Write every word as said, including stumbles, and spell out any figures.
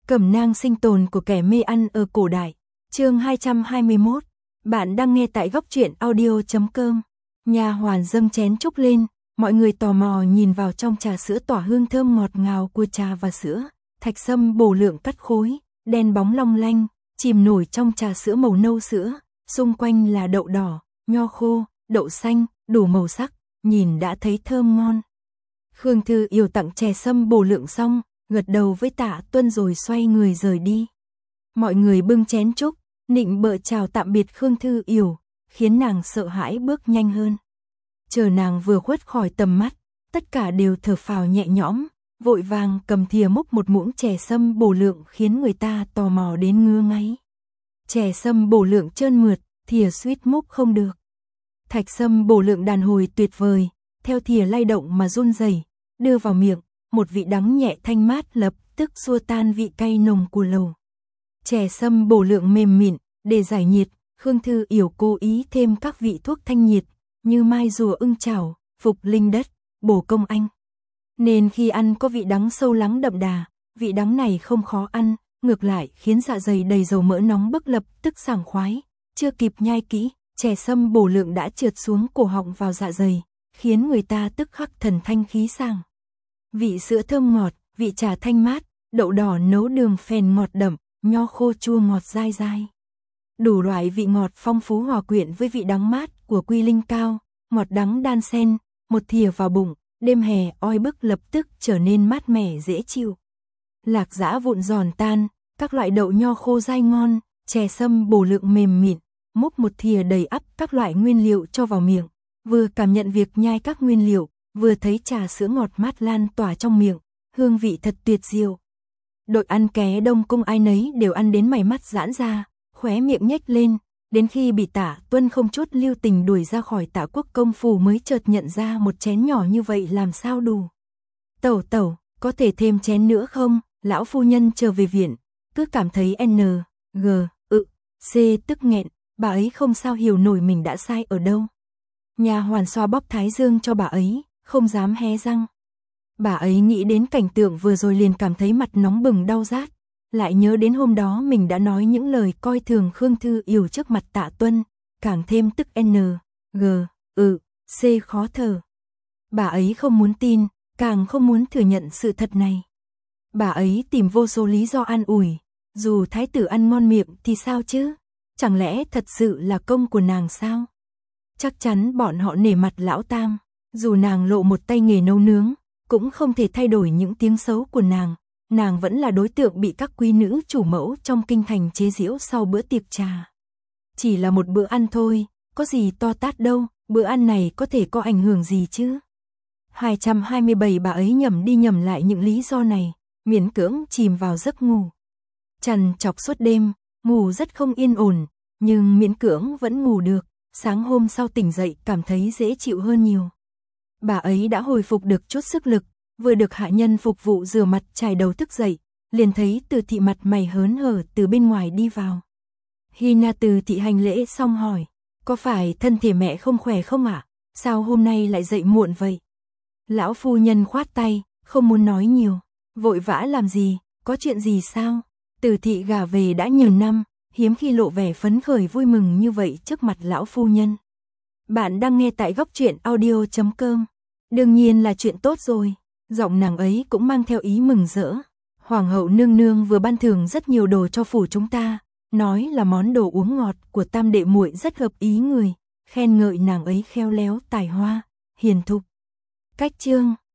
Cẩm nang sinh tồn của kẻ mê ăn ở cổ đại. Chương hai trăm hai mươi mốt. Bạn đang nghe tại góc truyện audio chấm com. Nha hoàn dâng chén trúc lên, mọi người tò mò nhìn vào trong trà sữa tỏa hương thơm ngọt ngào của trà và sữa. Thạch sâm bổ lượng cắt khối, đen bóng long lanh, chìm nổi trong trà sữa màu nâu sữa, xung quanh là đậu đỏ, nho khô, đậu xanh, đủ màu sắc, nhìn đã thấy thơm ngon. Khương Thư Yểu tặng chè sâm bổ lượng xong, gật đầu với Tạ Tuân rồi xoay người rời đi. Mọi người bưng chén trúc, nịnh bợ chào tạm biệt Khương Thư Yểu, khiến nàng sợ hãi bước nhanh hơn. Chờ nàng vừa khuất khỏi tầm mắt, tất cả đều thở phào nhẹ nhõm, vội vàng cầm thìa múc một muỗng chè sâm bổ lượng khiến người ta tò mò đến ngứa ngáy. Chè sâm bổ lượng trơn mượt, thìa suýt múc không được. Thạch sâm bổ lượng đàn hồi tuyệt vời, theo thìa lay động mà run rẩy, đưa vào miệng, một vị đắng nhẹ thanh mát lập tức xua tan vị cay nồng của lầu. Chè sâm bổ lượng mềm mịn, để giải nhiệt, Khương Thư Yểu cố ý thêm các vị thuốc thanh nhiệt, như mai rùa ưng chảo, phục linh đất, bổ công anh. Nên khi ăn có vị đắng sâu lắng đậm đà, vị đắng này không khó ăn, ngược lại khiến dạ dày đầy dầu mỡ nóng bức lập tức sảng khoái, chưa kịp nhai kỹ, chè sâm bổ lượng đã trượt xuống cổ họng vào dạ dày, khiến người ta tức khắc thần thanh khí sảng. Vị sữa thơm ngọt, vị trà thanh mát, đậu đỏ nấu đường phèn ngọt đậm, nho khô chua ngọt dai dai. Đủ loại vị ngọt phong phú hòa quyện với vị đắng mát của quy linh cao, ngọt đắng đan xen, một thìa vào bụng, đêm hè oi bức lập tức trở nên mát mẻ dễ chịu. Lạc giã vụn giòn tan, các loại đậu nho khô dai ngon, chè sâm bổ lượng mềm mịn, múc một thìa đầy ắp các loại nguyên liệu cho vào miệng, vừa cảm nhận việc nhai các nguyên liệu, vừa thấy trà sữa ngọt mát lan tỏa trong miệng, hương vị thật tuyệt diệu. Đội ăn ké Đông Cung ai nấy đều ăn đến mày mắt giãn ra, khóe miệng nhếch lên, đến khi bị Tạ Tuân không chút lưu tình đuổi ra khỏi Tạ Quốc công phủ mới chợt nhận ra một chén nhỏ như vậy làm sao đủ. Tẩu tẩu, có thể thêm chén nữa không? Lão phu nhân trở về viện, cứ cảm thấy N, G, ự, C tức nghẹn, bà ấy không sao hiểu nổi mình đã sai ở đâu. Nha hoàn xoa bóp thái dương cho bà ấy, không dám hé răng. Bà ấy nghĩ đến cảnh tượng vừa rồi liền cảm thấy mặt nóng bừng đau rát, lại nhớ đến hôm đó mình đã nói những lời coi thường Khương Thư Yểu trước mặt Tạ Tuân, càng thêm tức N, G, ự, C khó thở. Bà ấy không muốn tin, càng không muốn thừa nhận sự thật này. Bà ấy tìm vô số lý do an ủi, dù thái tử ăn ngon miệng thì sao chứ, chẳng lẽ thật sự là công của nàng sao? Chắc chắn bọn họ nể mặt lão tam, dù nàng lộ một tay nghề nấu nướng, cũng không thể thay đổi những tiếng xấu của nàng, nàng vẫn là đối tượng bị các quý nữ chủ mẫu trong kinh thành chế giễu sau bữa tiệc trà. Chỉ là một bữa ăn thôi, có gì to tát đâu, bữa ăn này có thể có ảnh hưởng gì chứ? hai trăm hai mươi bảy bà ấy nhầm đi nhầm lại những lý do này, miễn cưỡng chìm vào giấc ngủ. Trằn trọc suốt đêm, ngủ rất không yên ổn, nhưng miễn cưỡng vẫn ngủ được, sáng hôm sau tỉnh dậy cảm thấy dễ chịu hơn nhiều. Bà ấy đã hồi phục được chút sức lực, vừa được hạ nhân phục vụ rửa mặt chải đầu thức dậy, liền thấy Từ thị mặt mày hớn hở từ bên ngoài đi vào. Hy Na Từ thị hành lễ xong hỏi, có phải thân thể mẹ không khỏe không ạ? À? Sao hôm nay lại dậy muộn vậy? Lão phu nhân khoát tay, không muốn nói nhiều, vội vã làm gì, có chuyện gì sao? Từ thị gả về đã nhiều năm, hiếm khi lộ vẻ phấn khởi vui mừng như vậy trước mặt lão phu nhân. Bạn đang nghe tại góc truyện audio chấm com. Đương nhiên là chuyện tốt rồi, giọng nàng ấy cũng mang theo ý mừng rỡ. Hoàng hậu nương nương vừa ban thưởng rất nhiều đồ cho phủ chúng ta, nói là món đồ uống ngọt của tam đệ muội rất hợp ý người, khen ngợi nàng ấy khéo léo tài hoa, hiền thục. Cách chương